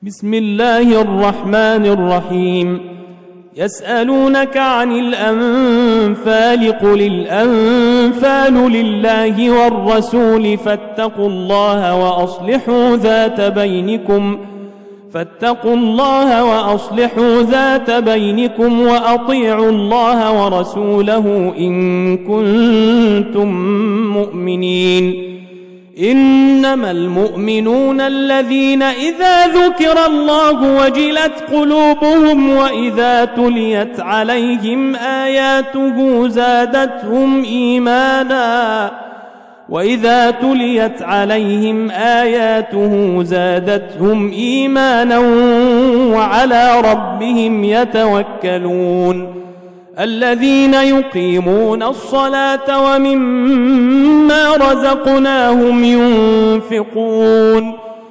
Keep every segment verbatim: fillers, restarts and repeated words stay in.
بسم الله الرحمن الرحيم. يسألونك عن الأنفال قل الأنفال لله والرسول فاتقوا الله وأصلحوا ذات بينكم فاتقوا الله وأصلحوا ذات بينكم وأطيعوا الله ورسوله إن كنتم مؤمنين. إنما المؤمنون الذين إذا ذكر الله وجلت قلوبهم وإذا تليت عليهم آياته زادتهم إيمانا وإذا تليت عليهم آياته زادتهم إيمانا وعلى ربهم يتوكلون. الذين يقيمون الصلاة ومما رزقناهم ينفقون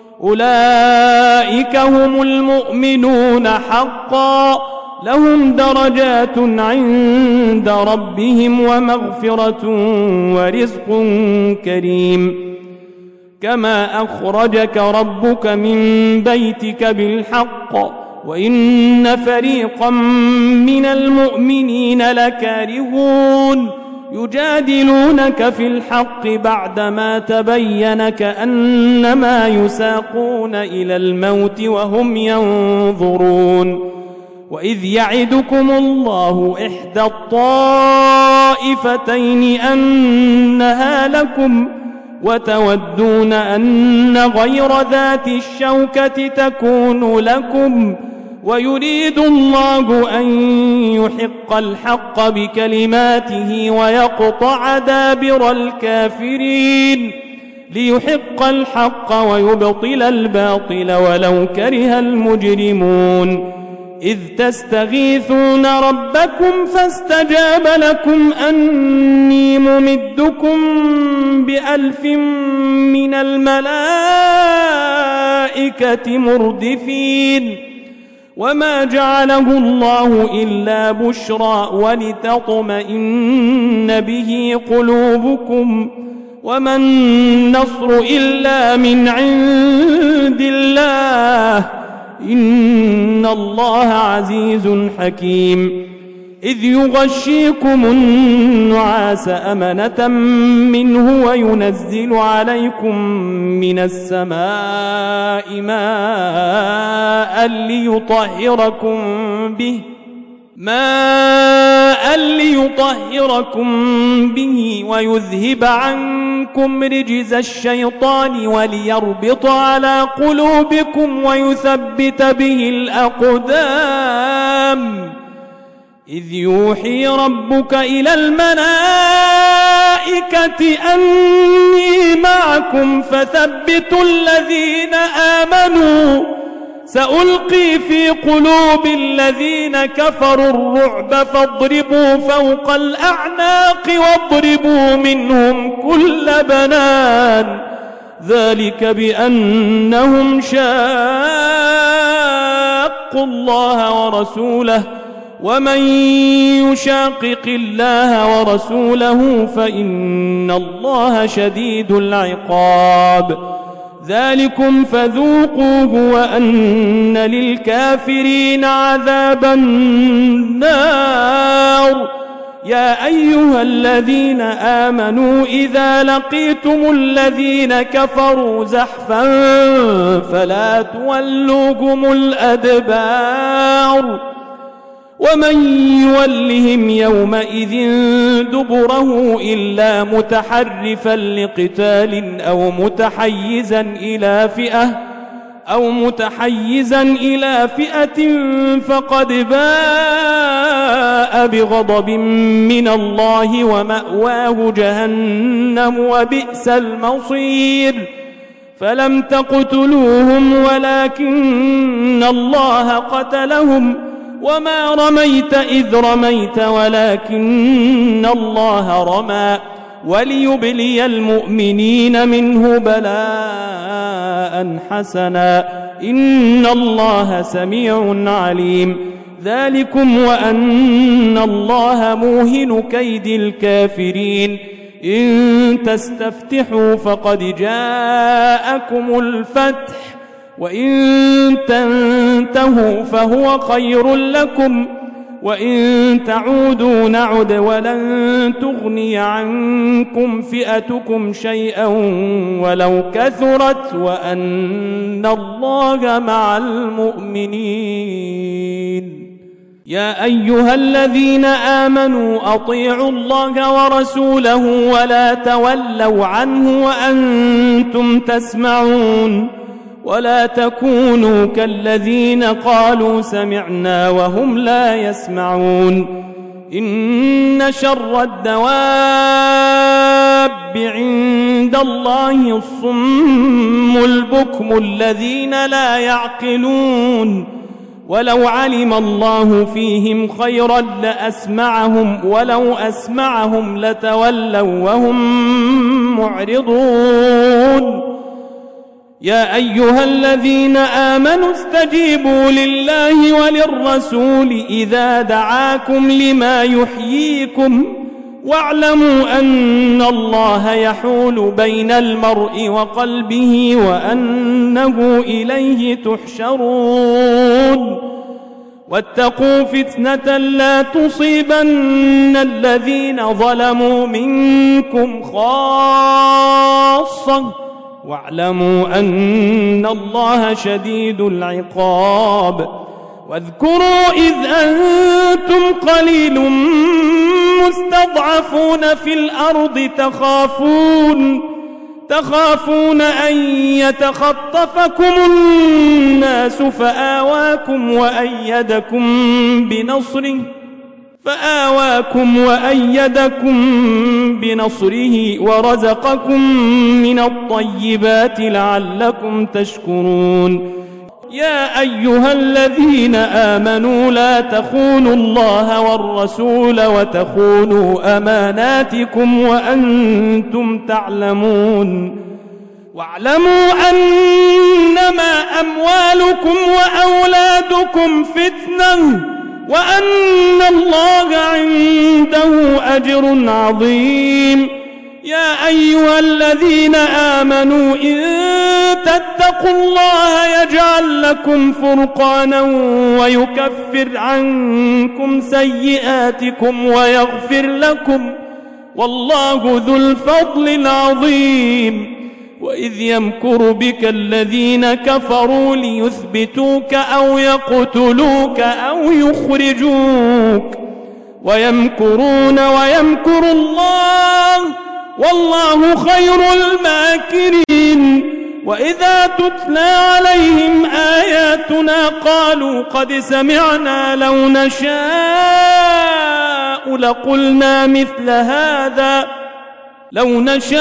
أولئك هم المؤمنون حقا لهم درجات عند ربهم ومغفرة ورزق كريم. كما أخرجك ربك من بيتك بالحق وإن فريقا من المؤمنين لكارهون يجادلونك في الحق بعدما تبين كأنما يساقون إلى الموت وهم ينظرون. وإذ يعدكم الله إحدى الطائفتين أنها لكم وتودون أن غير ذات الشوكة تكون لكم ويريد الله أن يحق الحق بكلماته ويقطع دابر الكافرين ليحق الحق ويبطل الباطل ولو كره المجرمون. إذ تستغيثون ربكم فاستجاب لكم أني ممدكم بألف من الملائكة مردفين. وما جعله الله إلا بشرى ولتطمئن به قلوبكم وما النصر إلا من عند الله إن الله عزيز حكيم. إذ يغشيكم النعاس أمنة منه وينزل عليكم من السماء ماء ليطهركم به ماء ليطهركم به ويذهب عنكم رجز الشيطان وليربط على قلوبكم ويثبت به الأقدام. إذ يوحي ربك إلى الملائكة أني معكم فثبتوا الذين آمنوا سألقي في قلوب الذين كفروا الرعب فاضربوا فوق الأعناق واضربوا منهم كل بنان ذلك بأنهم شاقوا الله ورسوله ومن يشاقق الله ورسوله فإن الله شديد العقاب. ذلكم فذوقوه وأن للكافرين عذاب النار. يا أيها الذين آمنوا إذا لقيتم الذين كفروا زحفا فلا تولوهم الأدبار ومن يولهم يومئذ دبره إلا متحرفا لقتال أو متحيزا إلى فئة أو متحيزا إلى فئة فقد باء بغضب من الله ومأواه جهنم وبئس المصير. فلم تقتلوهم ولكن الله قتلهم وما رميت إذ رميت ولكن الله رمى وليبلي المؤمنين منه بلاء حسنا إن الله سميع عليم. ذلكم وأن الله موهن كيد الكافرين. إن تستفتحوا فقد جاءكم الفتح وإن تنتهوا فهو خير لكم وإن تعودوا نعد ولن تغني عنكم فئتكم شيئا ولو كثرت وأن الله مع المؤمنين. يا أيها الذين آمنوا أطيعوا الله ورسوله ولا تولوا عنه وأنتم تسمعون ولا تكونوا كالذين قالوا سمعنا وهم لا يسمعون. إن شر الدواب عند الله الصم البكم الذين لا يعقلون ولو علم الله فيهم خيرا لأسمعهم ولو أسمعهم لتولوا وهم معرضون. يا أيها الذين آمنوا استجيبوا لله وللرسول إذا دعاكم لما يحييكم واعلموا أن الله يحول بين المرء وقلبه وأنه إليه تحشرون. واتقوا فتنة لا تصيبن الذين ظلموا منكم خاصة واعلموا أن الله شديد العقاب. واذكروا إذ أنتم قليل مستضعفون في الأرض تخافون تخافون أن يتخطفكم الناس فآواكم وأيدكم بنصره فآواكم وأيدكم بنصره ورزقكم من الطيبات لعلكم تشكرون. يا أيها الذين آمنوا لا تخونوا الله والرسول وتخونوا أماناتكم وأنتم تعلمون. واعلموا أنما أموالكم وأولادكم فتنة وأن الله عنده أجر عظيم. يا أيها الذين آمنوا إن تتقوا الله يجعل لكم فرقانا ويكفر عنكم سيئاتكم ويغفر لكم والله ذو الفضل العظيم. وإذ يمكر بك الذين كفروا ليثبتوك أو يقتلوك أو يخرجوك ويمكرون ويمكر الله والله خير الماكرين. وإذا تتلى عليهم آياتنا قالوا قد سمعنا لو نشاء لقلنا مثل هذا لو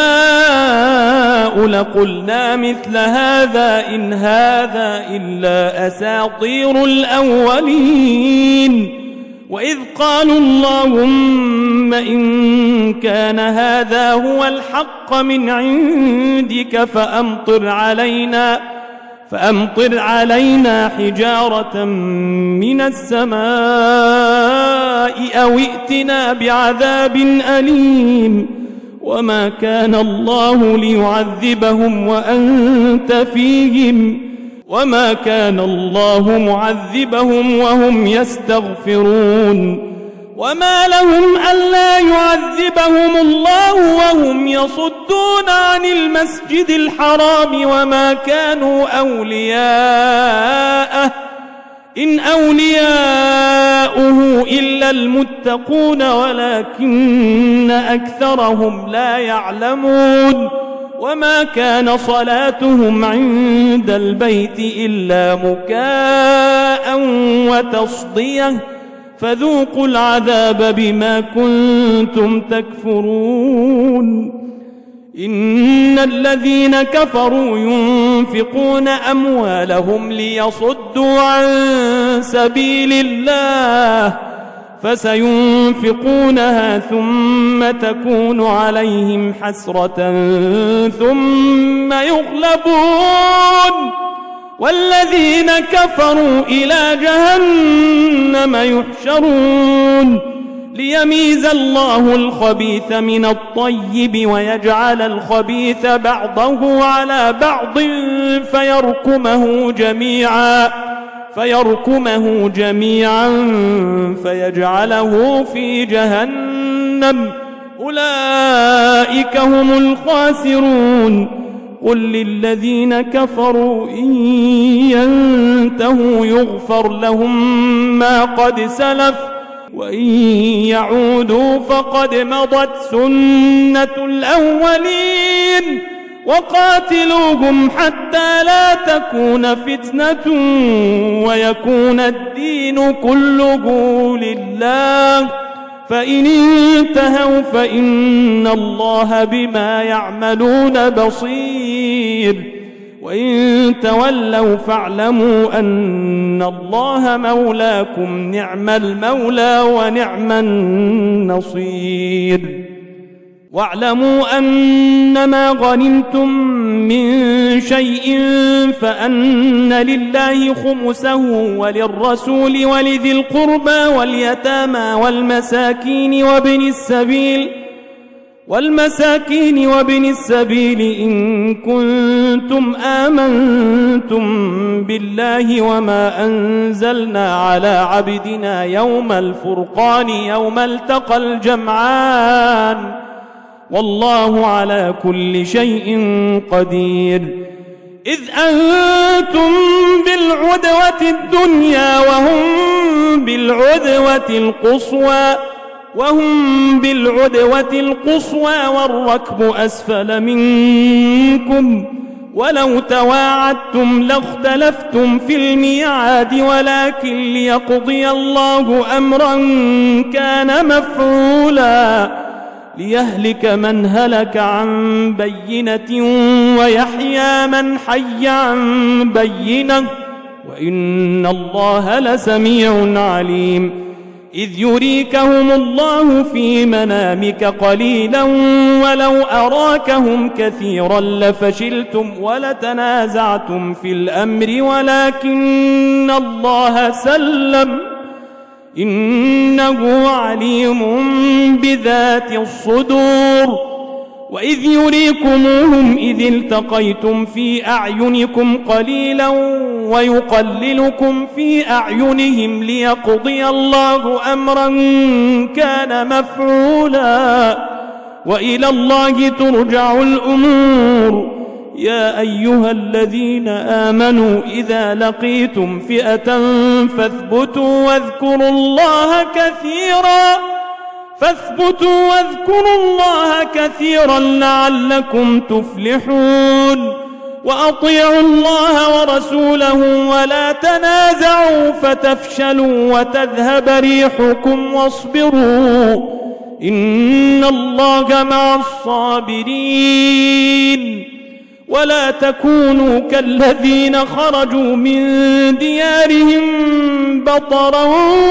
نشاء لقلنا مثل هذا إن هذا إلا أساطير الأولين. وإذ قالوا اللهم إن كان هذا هو الحق من عندك فأمطر علينا فأمطر علينا حجارة من السماء أو ائتنا بعذاب أليم. وما كان الله ليعذبهم وأنت فيهم وما كان الله معذبهم وهم يستغفرون. وما لهم ألا يعذبهم الله وهم يصدون عن المسجد الحرام وما كانوا أولياءه إن أولياؤه إلا المتقون ولكن أكثرهم لا يعلمون. وما كان صلاتهم عند البيت إلا مكاء وتصدية فذوقوا العذاب بما كنتم تكفرون. إن الذين كفروا ينفقون أموالهم ليصدوا عن سبيل الله فسينفقونها ثم تكون عليهم حسرة ثم يغلبون والذين كفروا إلى جهنم يحشرون. ليميز الله الخبيث من الطيب ويجعل الخبيث بعضه على بعض فيركمه جميعا فيركمه جميعا فيجعله في جهنم أولئك هم الخاسرون قل للذين كفروا إن ينتهوا يغفر لهم ما قد سلف وإن يعودوا فقد مضت سنة الأولين وقاتلوهم حتى لا تكون فتنة ويكون الدين كله لله فإن انتهوا فإن الله بما يعملون بصير وإن تولوا فاعلموا أن الله مولاكم نعم المولى ونعم النصير واعلموا أنما غنمتم من شيء فأن لله خمسه وللرسول ولذي القربى واليتامى والمساكين وابن السبيل والمساكين وابن السبيل إن كنتم آمنتم بالله وما أنزلنا على عبدنا يوم الفرقان يوم التقى الجمعان والله على كل شيء قدير إذ أنتم بالعدوة الدنيا وهم بالعدوة القصوى وهم بالعدوة القصوى والركب أسفل منكم ولو تواعدتم لاختلفتم في الميعاد ولكن ليقضي الله أمرا كان مفعولا ليهلك من هلك عن بينة ويحيى من حي عن بينة وإن الله لسميع عليم إذ يريكهم الله في منامك قليلا ولو أراكهم كثيرا لفشلتم ولتنازعتم في الأمر ولكن الله سلم إنه عليم بذات الصدور وإذ يريكموهم إذ التقيتم في أعينكم قليلا ويقللكم في أعينهم ليقضي الله أمرا كان مفعولا وإلى الله ترجع الأمور يا أيها الذين آمنوا إذا لقيتم فئة فاثبتوا واذكروا الله كثيرا فاثبتوا واذكروا الله كثيرا لعلكم تفلحون وأطيعوا الله ورسوله ولا تنازعوا فتفشلوا وتذهب ريحكم واصبروا إن الله مع الصابرين ولا تكونوا كالذين خرجوا من ديارهم بطرا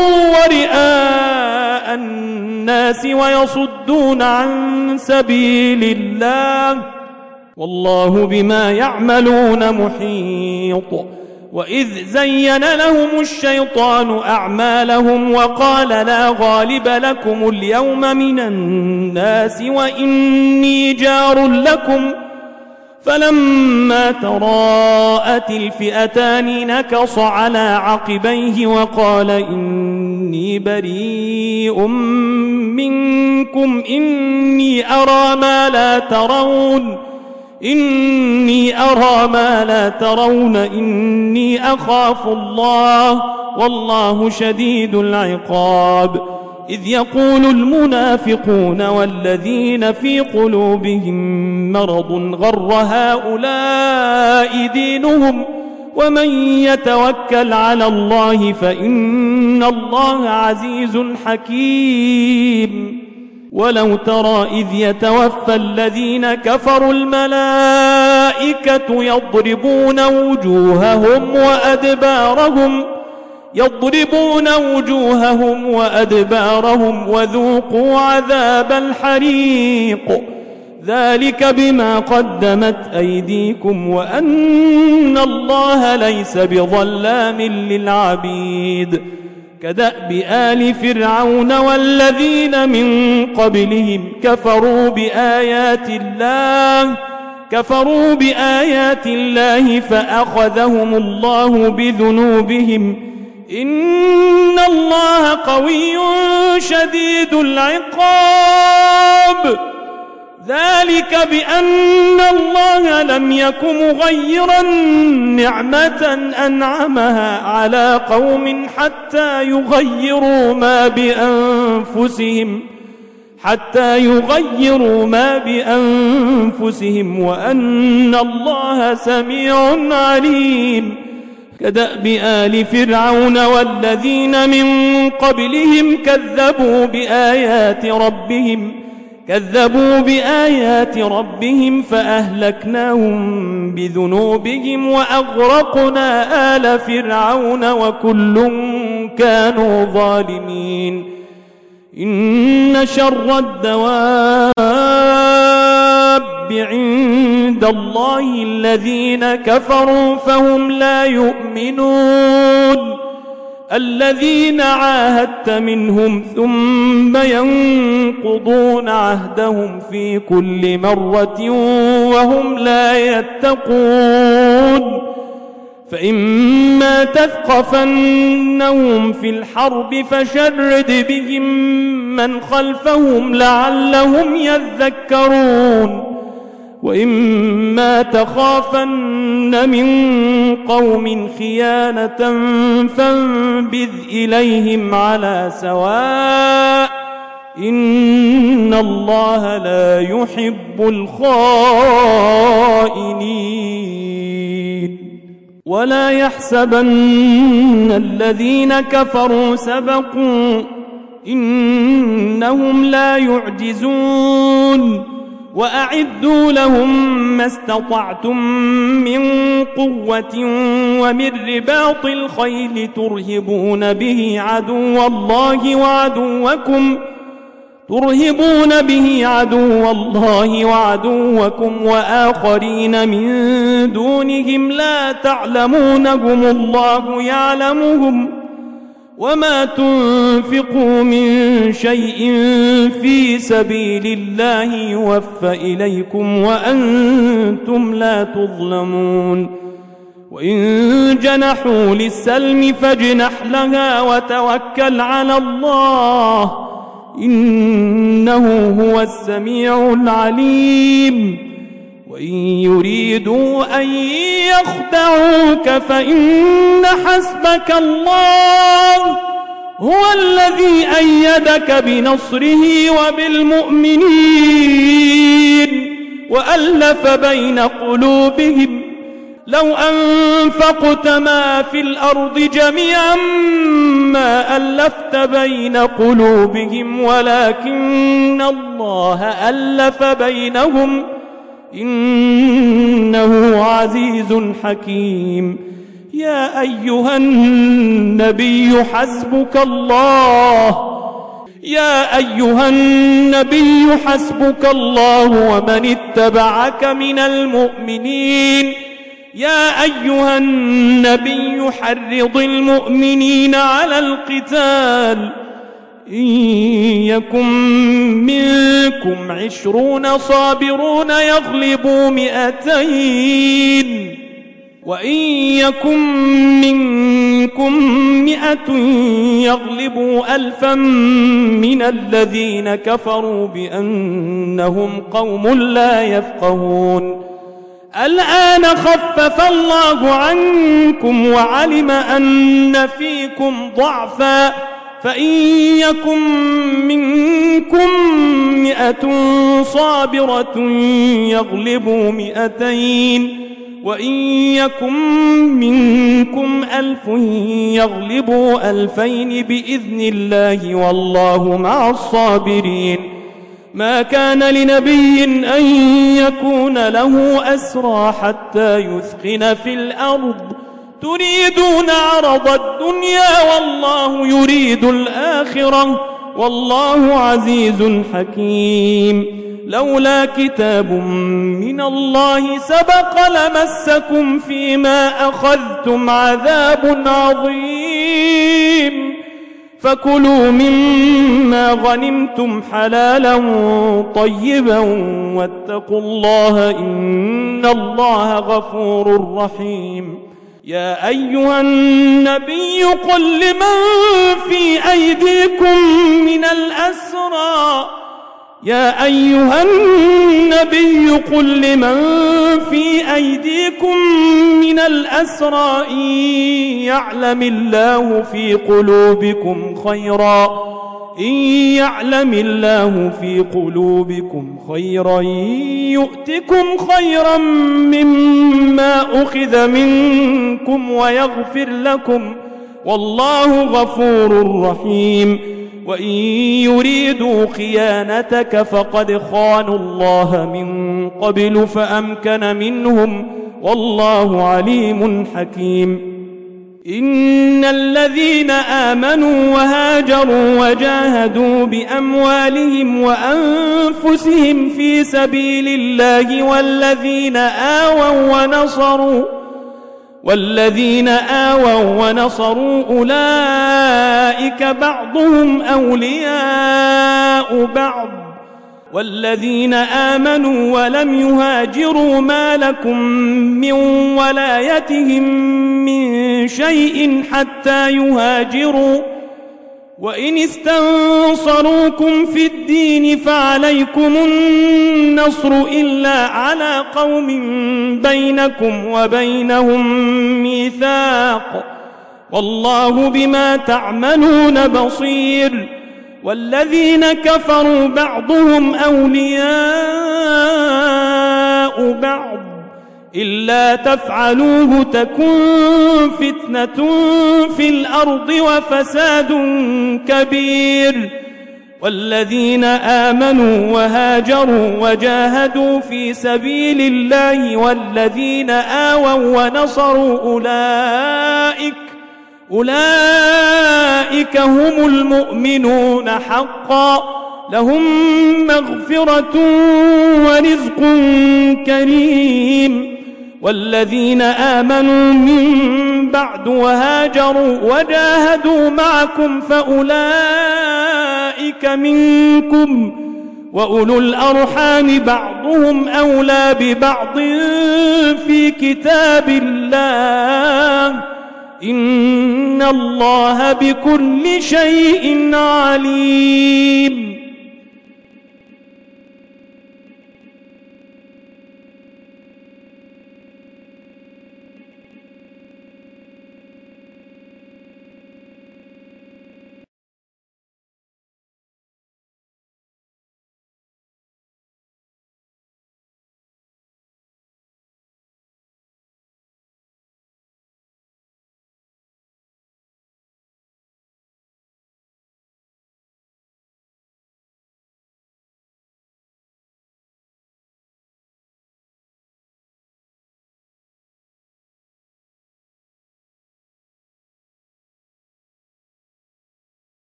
ورئاء الناس ويصدون عن سبيل الله والله بما يعملون محيط وإذ زين لهم الشيطان أعمالهم وقال لا غالب لكم اليوم من الناس وإني جار لكم فلما تراءت الفئتان نكص على عقبيه وقال إني بريء منكم إني أرى ما لا ترون إني أرى ما لا ترون إني أخاف الله والله شديد العقاب إذ يقول المنافقون والذين في قلوبهم مرض غر هؤلاء دينهم ومن يتوكل على الله فإن الله عزيز حكيم ولو ترى إذ يتوفى الذين كفروا الملائكة يضربون وجوههم وأدبارهم يضربون وجوههم وأدبارهم وذوقوا عذاب الحريق ذلك بما قدمت أيديكم وأن الله ليس بظلام للعبيد كدأب آل فرعون والذين من قبلهم كفروا بآيات الله كفروا بآيات الله فأخذهم الله بذنوبهم إن الله قوي شديد العقاب. ذلك بأن الله لم يك مغيرا نعمة أنعمها على قوم حتى يغيروا ما بأنفسهم حتى يغيروا ما بأنفسهم وأن الله سميع عليم. كدأب آل فرعون والذين من قبلهم كذبوا بآيات ربهم كذبوا بآيات ربهم فأهلكناهم بذنوبهم وأغرقنا آل فرعون وكل كانوا ظالمين. إن شر الدواب عند الله الذين كفروا فهم لا يؤمنون الذين عاهدت منهم ثم ينقضون عهدهم في كل مرة وهم لا يتقون. فإما تثقفنهم في الحرب فشرد بهم من خلفهم لعلهم يذكرون وإما تخافن من قوم خيانة فانبذ إليهم على سواء إن الله لا يحب الخائنين. ولا يحسبن الذين كفروا سبقوا إنهم لا يعجزون وأعدوا لهم ما استطعتم من قوة ومن رباط الخيل ترهبون به عدو الله وعدوكم ترهبون به عدو الله وعدوكم وآخرين من دونهم لا تعلمونهم الله يعلمهم وما تنفقوا من شيء في سبيل الله يوفى إليكم وأنتم لا تظلمون. وإن جنحوا للسلم فاجنح لها وتوكل على الله إنه هو السميع العليم. وإن يريدوا أن يخدعوك فإن حسبك الله هو الذي أيدك بنصره وبالمؤمنين وألف بين قلوبهم لو أنفقت ما في الأرض جميعا ما ألفت بين قلوبهم ولكن الله ألف بينهم إنه عزيز حكيم. يا أيها النبي حسبك الله يا أيها النبي حسبك الله ومن اتبعك من المؤمنين. يا أيها النبي حرض المؤمنين على القتال إن يكن منكم عشرون صابرون يغلبوا مئتين وإن يكن منكم مئة يغلبوا ألفا من الذين كفروا بأنهم قوم لا يفقهون. الآن خفف الله عنكم وعلم أن فيكم ضعفا فإن يكن منكم مئة صابرة يغلبوا مئتين وإن يكن منكم ألف يغلبوا ألفين بإذن الله والله مع الصابرين. ما كان لنبي أن يكون له أسرى حتى يثخن في الأرض تريدون عرض الدنيا والله يريد الآخرة والله عزيز حكيم. لولا كتاب من الله سبق لمسكم فيما أخذتم عذاب عظيم فكلوا مما غنمتم حلالا طيبا واتقوا الله إن الله غفور رحيم. يا أيها النبي قل لمن في أيديكم من الأسرى يا أيها النبي قل لمن في أيديكم من الأسرى إن يعلم الله في قلوبكم خيرا إن يعلم الله في قلوبكم خيرا يؤتكم خيرا مما أخذ منكم ويغفر لكم والله غفور رحيم. وإن يريدوا خيانتك فقد خانوا الله من قبل فأمكن منهم والله عليم حكيم. إن الذين آمنوا وهاجروا وجاهدوا بأموالهم وأنفسهم في سبيل الله والذين آووا ونصروا والذين آووا ونصروا أولئك بعضهم أولياء بعض والذين آمنوا ولم يهاجروا ما لكم من ولايتهم من شيء حتى يهاجروا وإن استنصروكم في الدين فعليكم النصر إلا على قوم بينكم وبينهم ميثاق والله بما تعملون بصير. والذين كفروا بعضهم أولياء بعض إلا تفعلوه تكن فتنة في الأرض وفساد كبير. والذين آمنوا وهاجروا وجاهدوا في سبيل الله والذين آووا ونصروا أولئك أولئك هم المؤمنون حقا لهم مغفرة ورزق كريم. والذين آمنوا من بعد وهاجروا وجاهدوا معكم فأولئك منكم وأولو الأرحام بعضهم أولى ببعض في كتاب الله إن الله بكل شيء عليم.